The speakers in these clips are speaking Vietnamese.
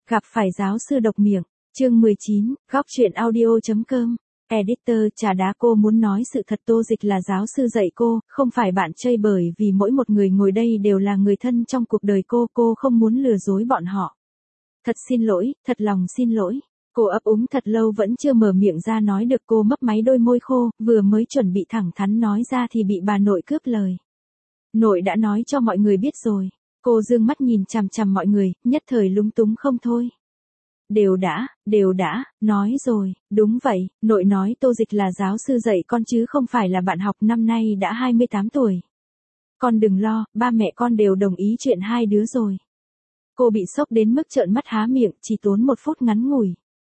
Gặp phải giáo sư độc miệng, chương 19, góc truyện audio.com. Editor trà đá cô muốn nói sự thật Tô Dịch là giáo sư dạy cô, không phải bạn chơi bởi vì mỗi một người ngồi đây đều là người thân trong cuộc đời cô không muốn lừa dối bọn họ. Thật xin lỗi, thật lòng xin lỗi. Cô ấp úng thật lâu vẫn chưa mở miệng ra nói được cô mấp máy đôi môi khô, vừa mới chuẩn bị thẳng thắn nói ra thì bị bà nội cướp lời. Nội đã nói cho mọi người biết rồi. Cô dương mắt nhìn chằm chằm mọi người, nhất thời lúng túng không thôi. Đều đã, nói rồi, đúng vậy, nội nói Tô Dịch là giáo sư dạy con chứ không phải là bạn học năm nay đã 28 tuổi. Con đừng lo, ba mẹ con đều đồng ý chuyện hai đứa rồi. Cô bị sốc đến mức trợn mắt há miệng, chỉ tốn 1 phút ngắn ngủi.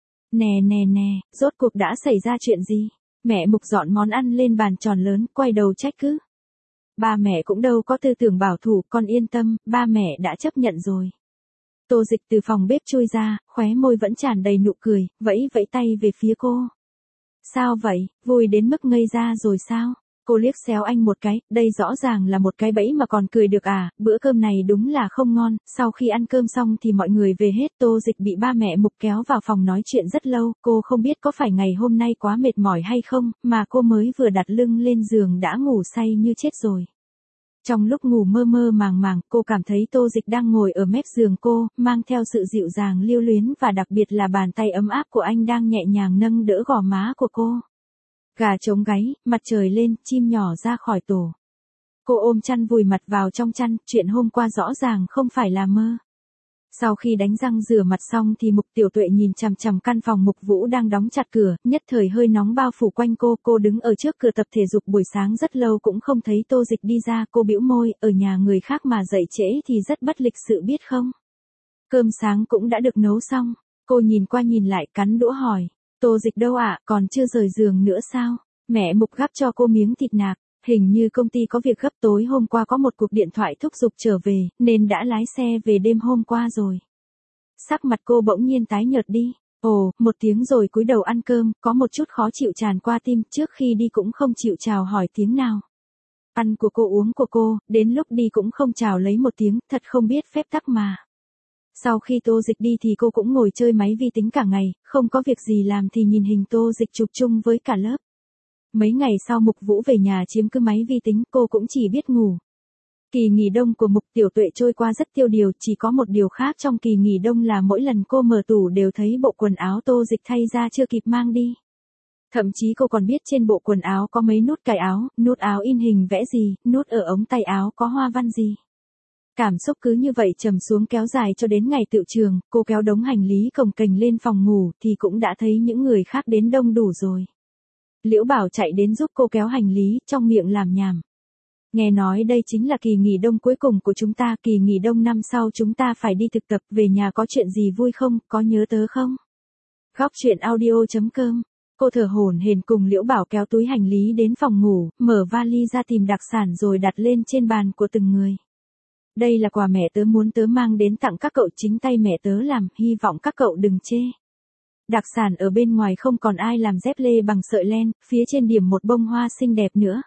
Nè, rốt cuộc đã xảy ra chuyện gì? Mẹ Mục dọn món ăn lên bàn tròn lớn, quay đầu trách cứ. Ba mẹ cũng đâu có tư tưởng bảo thủ, con yên tâm, ba mẹ đã chấp nhận rồi. Tô Dịch từ phòng bếp chui ra, khóe môi vẫn tràn đầy nụ cười, vẫy tay về phía cô. Sao vậy, vui đến mức ngây ra rồi sao? Cô liếc xéo anh một cái, đây rõ ràng là một cái bẫy mà còn cười được à, bữa cơm này đúng là không ngon, sau khi ăn cơm xong thì mọi người về hết. Tô Dịch bị ba mẹ Mục kéo vào phòng nói chuyện rất lâu, cô không biết có phải ngày hôm nay quá mệt mỏi hay không, mà cô mới vừa đặt lưng lên giường đã ngủ say như chết rồi. Trong lúc ngủ mơ màng, cô cảm thấy Tô Dịch đang ngồi ở mép giường cô, mang theo sự dịu dàng lưu luyến và đặc biệt là bàn tay ấm áp của anh đang nhẹ nhàng nâng đỡ gò má của cô. Gà trống gáy, mặt trời lên, chim nhỏ ra khỏi tổ. Cô ôm chăn vùi mặt vào trong chăn, chuyện hôm qua rõ ràng không phải là mơ. Sau khi đánh răng rửa mặt xong thì Mục Tiểu Tuệ nhìn chằm chằm căn phòng Mục Vũ đang đóng chặt cửa, nhất thời hơi nóng bao phủ quanh cô đứng ở trước cửa tập thể dục buổi sáng rất lâu cũng không thấy Tô Dịch đi ra, cô bĩu môi, ở nhà người khác mà dậy trễ thì rất bất lịch sự biết không? Cơm sáng cũng đã được nấu xong, cô nhìn qua nhìn lại cắn đũa hỏi, Tô Dịch đâu ạ, còn chưa rời giường nữa sao? Mẹ Mục gắp cho cô miếng thịt nạc. Hình như công ty có việc gấp, tối hôm qua có một cuộc điện thoại thúc giục trở về, nên đã lái xe về đêm hôm qua rồi. Sắc mặt cô bỗng nhiên tái nhợt đi. Ồ, một tiếng rồi cúi đầu ăn cơm, có một chút khó chịu tràn qua tim, trước khi đi cũng không chịu chào hỏi tiếng nào. Ăn của cô uống của cô, đến lúc đi cũng không chào lấy một tiếng, thật không biết phép tắc mà. Sau khi Tô Dịch đi thì cô cũng ngồi chơi máy vi tính cả ngày, không có việc gì làm thì nhìn hình Tô Dịch chụp chung với cả lớp. Mấy ngày sau Mục Vũ về nhà chiếm cứ máy vi tính, cô cũng chỉ biết ngủ. Kỳ nghỉ đông của Mục Tiểu Tuệ trôi qua rất tiêu điều, chỉ có một điều khác trong kỳ nghỉ đông là mỗi lần cô mở tủ đều thấy bộ quần áo Tô Dịch thay ra chưa kịp mang đi. Thậm chí cô còn biết trên bộ quần áo có mấy nút cài áo, nút áo in hình vẽ gì, nút ở ống tay áo có hoa văn gì. Cảm xúc cứ như vậy trầm xuống kéo dài cho đến ngày tựu trường, cô kéo đống hành lý cồng kềnh lên phòng ngủ thì cũng đã thấy những người khác đến đông đủ rồi. Liễu Bảo chạy đến giúp cô kéo hành lý, trong miệng làm nhảm. Nghe nói đây chính là kỳ nghỉ đông cuối cùng của chúng ta, kỳ nghỉ đông năm sau chúng ta phải đi thực tập, về nhà có chuyện gì vui không, có nhớ tớ không? Góc truyện audio.com. Cô thở hổn hển cùng Liễu Bảo kéo túi hành lý đến phòng ngủ, mở vali ra tìm đặc sản rồi đặt lên trên bàn của từng người. Đây là quà mẹ tớ muốn tớ mang đến tặng các cậu, chính tay mẹ tớ làm, hy vọng các cậu đừng chê. Đặc sản ở bên ngoài không còn ai làm dép lê bằng sợi len, phía trên điểm một bông hoa xinh đẹp nữa.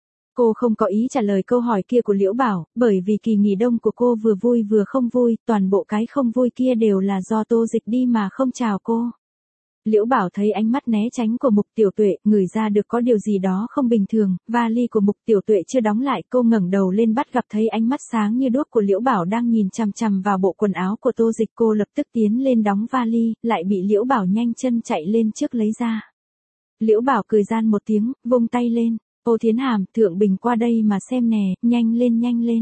Cô không có ý trả lời câu hỏi kia của Liễu Bảo, bởi vì kỳ nghỉ đông của cô vừa vui vừa không vui, toàn bộ cái không vui kia đều là do Tô Dịch đi mà không chào cô. Liễu Bảo thấy ánh mắt né tránh của Mục Tiểu Tuệ, ngửi ra được có điều gì đó không bình thường, vali của Mục Tiểu Tuệ chưa đóng lại, cô ngẩng đầu lên bắt gặp thấy ánh mắt sáng như đuốc của Liễu Bảo đang nhìn chằm chằm vào bộ quần áo của Tô Dịch, cô lập tức tiến lên đóng vali, lại bị Liễu Bảo nhanh chân chạy lên trước lấy ra. Liễu Bảo cười gian một tiếng, vung tay lên, Ô Thiến Hàm, Thượng Bình qua đây mà xem nè, nhanh lên.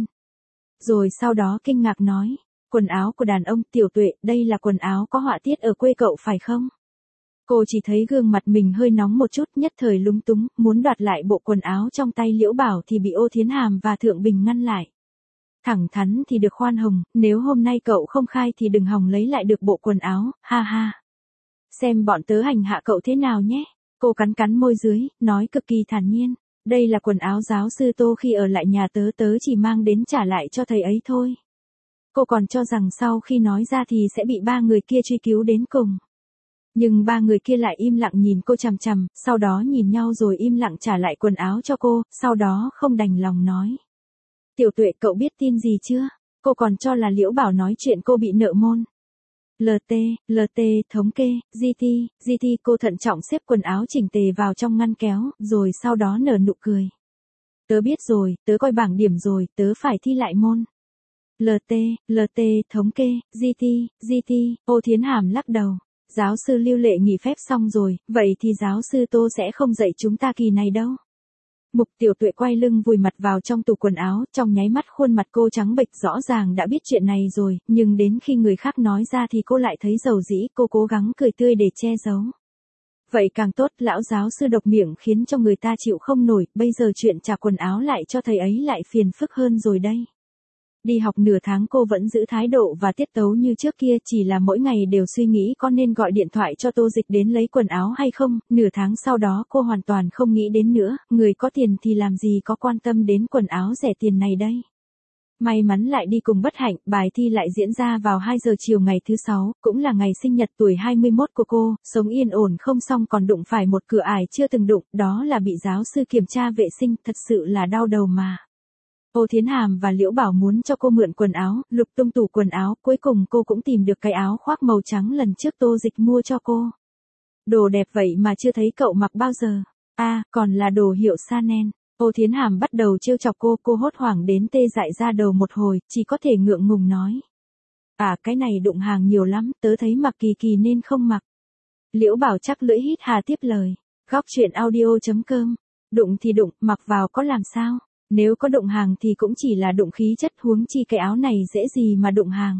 Rồi sau đó kinh ngạc nói, quần áo của đàn ông, Tiểu Tuệ, đây là quần áo có họa tiết ở quê cậu phải không? Cô chỉ thấy gương mặt mình hơi nóng một chút, nhất thời lúng túng, muốn đoạt lại bộ quần áo trong tay Liễu Bảo thì bị Ô Thiến Hàm và Thượng Bình ngăn lại. Thẳng thắn thì được khoan hồng, nếu hôm nay cậu không khai thì đừng hòng lấy lại được bộ quần áo, ha ha. Xem bọn tớ hành hạ cậu thế nào nhé. Cô cắn môi dưới, nói cực kỳ thản nhiên. Đây là quần áo giáo sư Tô khi ở lại nhà tớ chỉ mang đến trả lại cho thầy ấy thôi. Cô còn cho rằng sau khi nói ra thì sẽ bị 3 người kia truy cứu đến cùng. Nhưng 3 người kia lại im lặng nhìn cô chằm chằm, sau đó nhìn nhau rồi im lặng trả lại quần áo cho cô, sau đó không đành lòng nói. Tiểu Tuệ, cậu biết tin gì chưa? Cô còn cho là Liễu Bảo nói chuyện cô bị nợ môn. LT, thống kê, GT, cô thận trọng xếp quần áo chỉnh tề vào trong ngăn kéo, rồi sau đó nở nụ cười. Tớ biết rồi, tớ coi bảng điểm rồi, tớ phải thi lại môn. LT, thống kê, GT, Ô Thiến Hàm lắc đầu. Giáo sư Lưu Lệ nghỉ phép xong rồi, vậy thì giáo sư Tô sẽ không dạy chúng ta kỳ này đâu. Mục Tiểu Tuệ quay lưng vùi mặt vào trong tủ quần áo, trong nháy mắt khuôn mặt cô trắng bệch, rõ ràng đã biết chuyện này rồi, nhưng đến khi người khác nói ra thì cô lại thấy dầu dĩ, cô cố gắng cười tươi để che giấu. Vậy càng tốt, lão giáo sư độc miệng khiến cho người ta chịu không nổi, bây giờ chuyện trả quần áo lại cho thầy ấy lại phiền phức hơn rồi đây. Đi học nửa tháng cô vẫn giữ thái độ và tiết tấu như trước kia, chỉ là mỗi ngày đều suy nghĩ có nên gọi điện thoại cho Tô Dịch đến lấy quần áo hay không. Nửa tháng sau đó cô hoàn toàn không nghĩ đến nữa, người có tiền thì làm gì có quan tâm đến quần áo rẻ tiền này đây. May mắn lại đi cùng bất hạnh, bài thi lại diễn ra vào 2 giờ chiều ngày thứ 6, cũng là ngày sinh nhật tuổi 21 của cô, sống yên ổn không xong còn đụng phải một cửa ải chưa từng đụng, đó là bị giáo sư kiểm tra vệ sinh, thật sự là đau đầu mà. Ô Thiến Hàm và Liễu Bảo muốn cho cô mượn quần áo, lục tung tủ quần áo, cuối cùng cô cũng tìm được cái áo khoác màu trắng lần trước Tô Dịch mua cho cô. Đồ đẹp vậy mà chưa thấy cậu mặc bao giờ. Còn là đồ hiệu Chanel. Ô Thiến Hàm bắt đầu trêu chọc cô hốt hoảng đến tê dại ra đầu một hồi, chỉ có thể ngượng ngùng nói. Cái này đụng hàng nhiều lắm, tớ thấy mặc kỳ kỳ nên không mặc. Liễu Bảo chắc lưỡi hít hà tiếp lời. Góc chuyện audio.com. Đụng thì đụng, mặc vào có làm sao? Nếu có đụng hàng thì cũng chỉ là đụng khí chất, huống chi cái áo này dễ gì mà đụng hàng.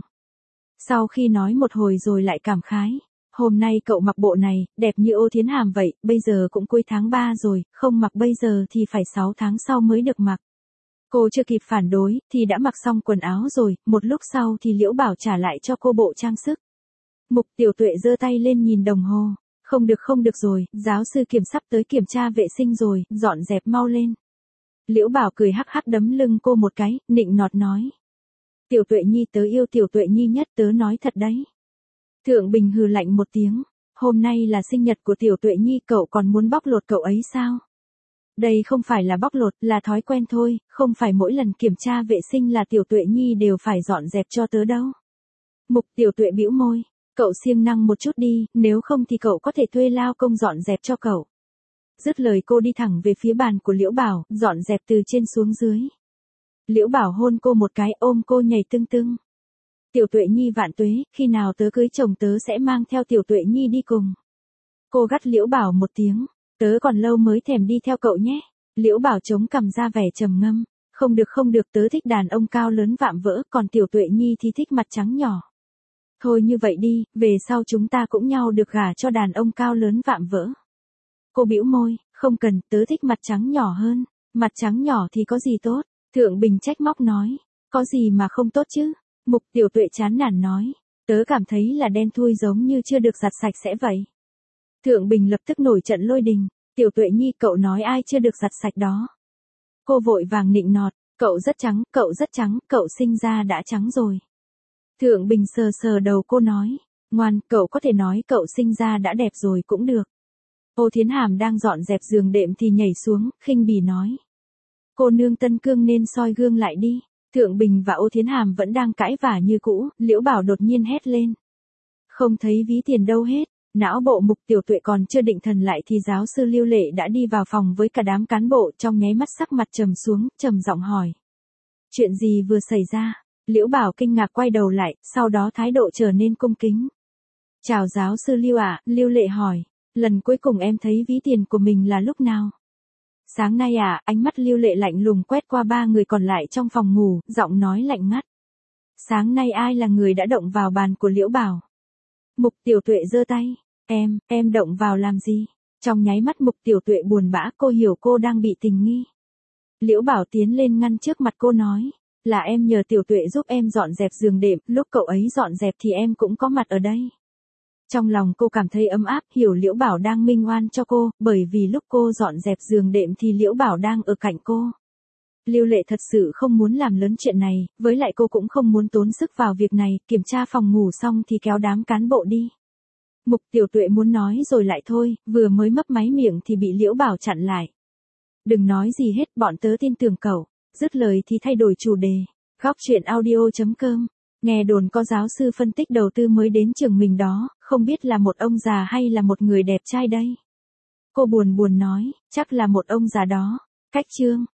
Sau khi nói một hồi rồi lại cảm khái. Hôm nay cậu mặc bộ này, đẹp như Ô Thiến Hàm vậy, bây giờ cũng cuối tháng 3 rồi, không mặc bây giờ thì phải 6 tháng sau mới được mặc. Cô chưa kịp phản đối, thì đã mặc xong quần áo rồi, một lúc sau thì Liễu Bảo trả lại cho cô bộ trang sức. Mục Tiểu Tuệ giơ tay lên nhìn đồng hồ. Không được rồi, giáo sư Kiểm sắp tới kiểm tra vệ sinh rồi, dọn dẹp mau lên. Liễu Bảo cười hắc hắc đấm lưng cô một cái, nịnh nọt nói. Tiểu Tuệ Nhi, tớ yêu Tiểu Tuệ Nhi nhất, tớ nói thật đấy. Thượng Bình hừ lạnh một tiếng, hôm nay là sinh nhật của Tiểu Tuệ Nhi, cậu còn muốn bóc lột cậu ấy sao? Đây không phải là bóc lột, là thói quen thôi, không phải mỗi lần kiểm tra vệ sinh là Tiểu Tuệ Nhi đều phải dọn dẹp cho tớ đâu. Mục Tiểu Tuệ bĩu môi, cậu siêng năng một chút đi, nếu không thì cậu có thể thuê lao công dọn dẹp cho cậu. Dứt lời cô đi thẳng về phía bàn của Liễu Bảo, dọn dẹp từ trên xuống dưới. Liễu Bảo hôn cô một cái, ôm cô nhảy tưng tưng. Tiểu Tuệ Nhi vạn tuế, khi nào tớ cưới chồng tớ sẽ mang theo Tiểu Tuệ Nhi đi cùng. Cô gắt Liễu Bảo một tiếng, tớ còn lâu mới thèm đi theo cậu nhé. Liễu Bảo chống cằm ra vẻ trầm ngâm, không được, tớ thích đàn ông cao lớn vạm vỡ, còn Tiểu Tuệ Nhi thì thích mặt trắng nhỏ. Thôi như vậy đi, về sau chúng ta cũng nhau được gả cho đàn ông cao lớn vạm vỡ. Cô bĩu môi, không cần, tớ thích mặt trắng nhỏ hơn. Mặt trắng nhỏ thì có gì tốt? Thượng Bình trách móc nói, có gì mà không tốt chứ? Mục Tiểu Tuệ chán nản nói, tớ cảm thấy là đen thui giống như chưa được giặt sạch sẽ vậy. Thượng Bình lập tức nổi trận lôi đình, Tiểu Tuệ Nhi, cậu nói ai chưa được giặt sạch đó? Cô vội vàng nịnh nọt, cậu rất trắng, cậu sinh ra đã trắng rồi. Thượng Bình sờ sờ đầu cô nói, ngoan, cậu có thể nói cậu sinh ra đã đẹp rồi cũng được. Ô Thiến Hàm đang dọn dẹp giường đệm thì nhảy xuống, khinh bỉ nói. Cô nương Tân Cương nên soi gương lại đi. Thượng Bình và Ô Thiến Hàm vẫn đang cãi vả như cũ, Liễu Bảo đột nhiên hét lên. Không thấy ví tiền đâu hết. Não bộ Mục Tiểu Tuệ còn chưa định thần lại thì giáo sư Lưu Lệ đã đi vào phòng với cả đám cán bộ, trong nháy mắt sắc mặt trầm xuống, trầm giọng hỏi. Chuyện gì vừa xảy ra? Liễu Bảo kinh ngạc quay đầu lại, sau đó thái độ trở nên cung kính. Chào giáo sư Lưu ạ, Lưu Lệ hỏi. Lần cuối cùng em thấy ví tiền của mình là lúc nào? Sáng nay à, ánh mắt Lưu Lệ lạnh lùng quét qua 3 người còn lại trong phòng ngủ, giọng nói lạnh ngắt. Sáng nay ai là người đã động vào bàn của Liễu Bảo? Mục Tiểu Tuệ giơ tay. Em động vào làm gì? Trong nháy mắt Mục Tiểu Tuệ buồn bã, cô hiểu cô đang bị tình nghi. Liễu Bảo tiến lên ngăn trước mặt cô nói. Là em nhờ Tiểu Tuệ giúp em dọn dẹp giường đệm, lúc cậu ấy dọn dẹp thì em cũng có mặt ở đây. Trong lòng cô cảm thấy ấm áp, hiểu Liễu Bảo đang minh oan cho cô, bởi vì lúc cô dọn dẹp giường đệm thì Liễu Bảo đang ở cạnh cô. Lưu Lệ thật sự không muốn làm lớn chuyện này, với lại cô cũng không muốn tốn sức vào việc này, kiểm tra phòng ngủ xong thì kéo đám cán bộ đi. Mục Tiểu Tuệ muốn nói rồi lại thôi, vừa mới mấp máy miệng thì bị Liễu Bảo chặn lại. Đừng nói gì hết, bọn tớ tin tưởng cậu. Dứt lời thì thay đổi chủ đề. Góc chuyện audio.com Nghe đồn có giáo sư phân tích đầu tư mới đến trường mình đó, không biết là một ông già hay là một người đẹp trai đây. Cô buồn buồn nói, chắc là một ông già đó. Cách chương.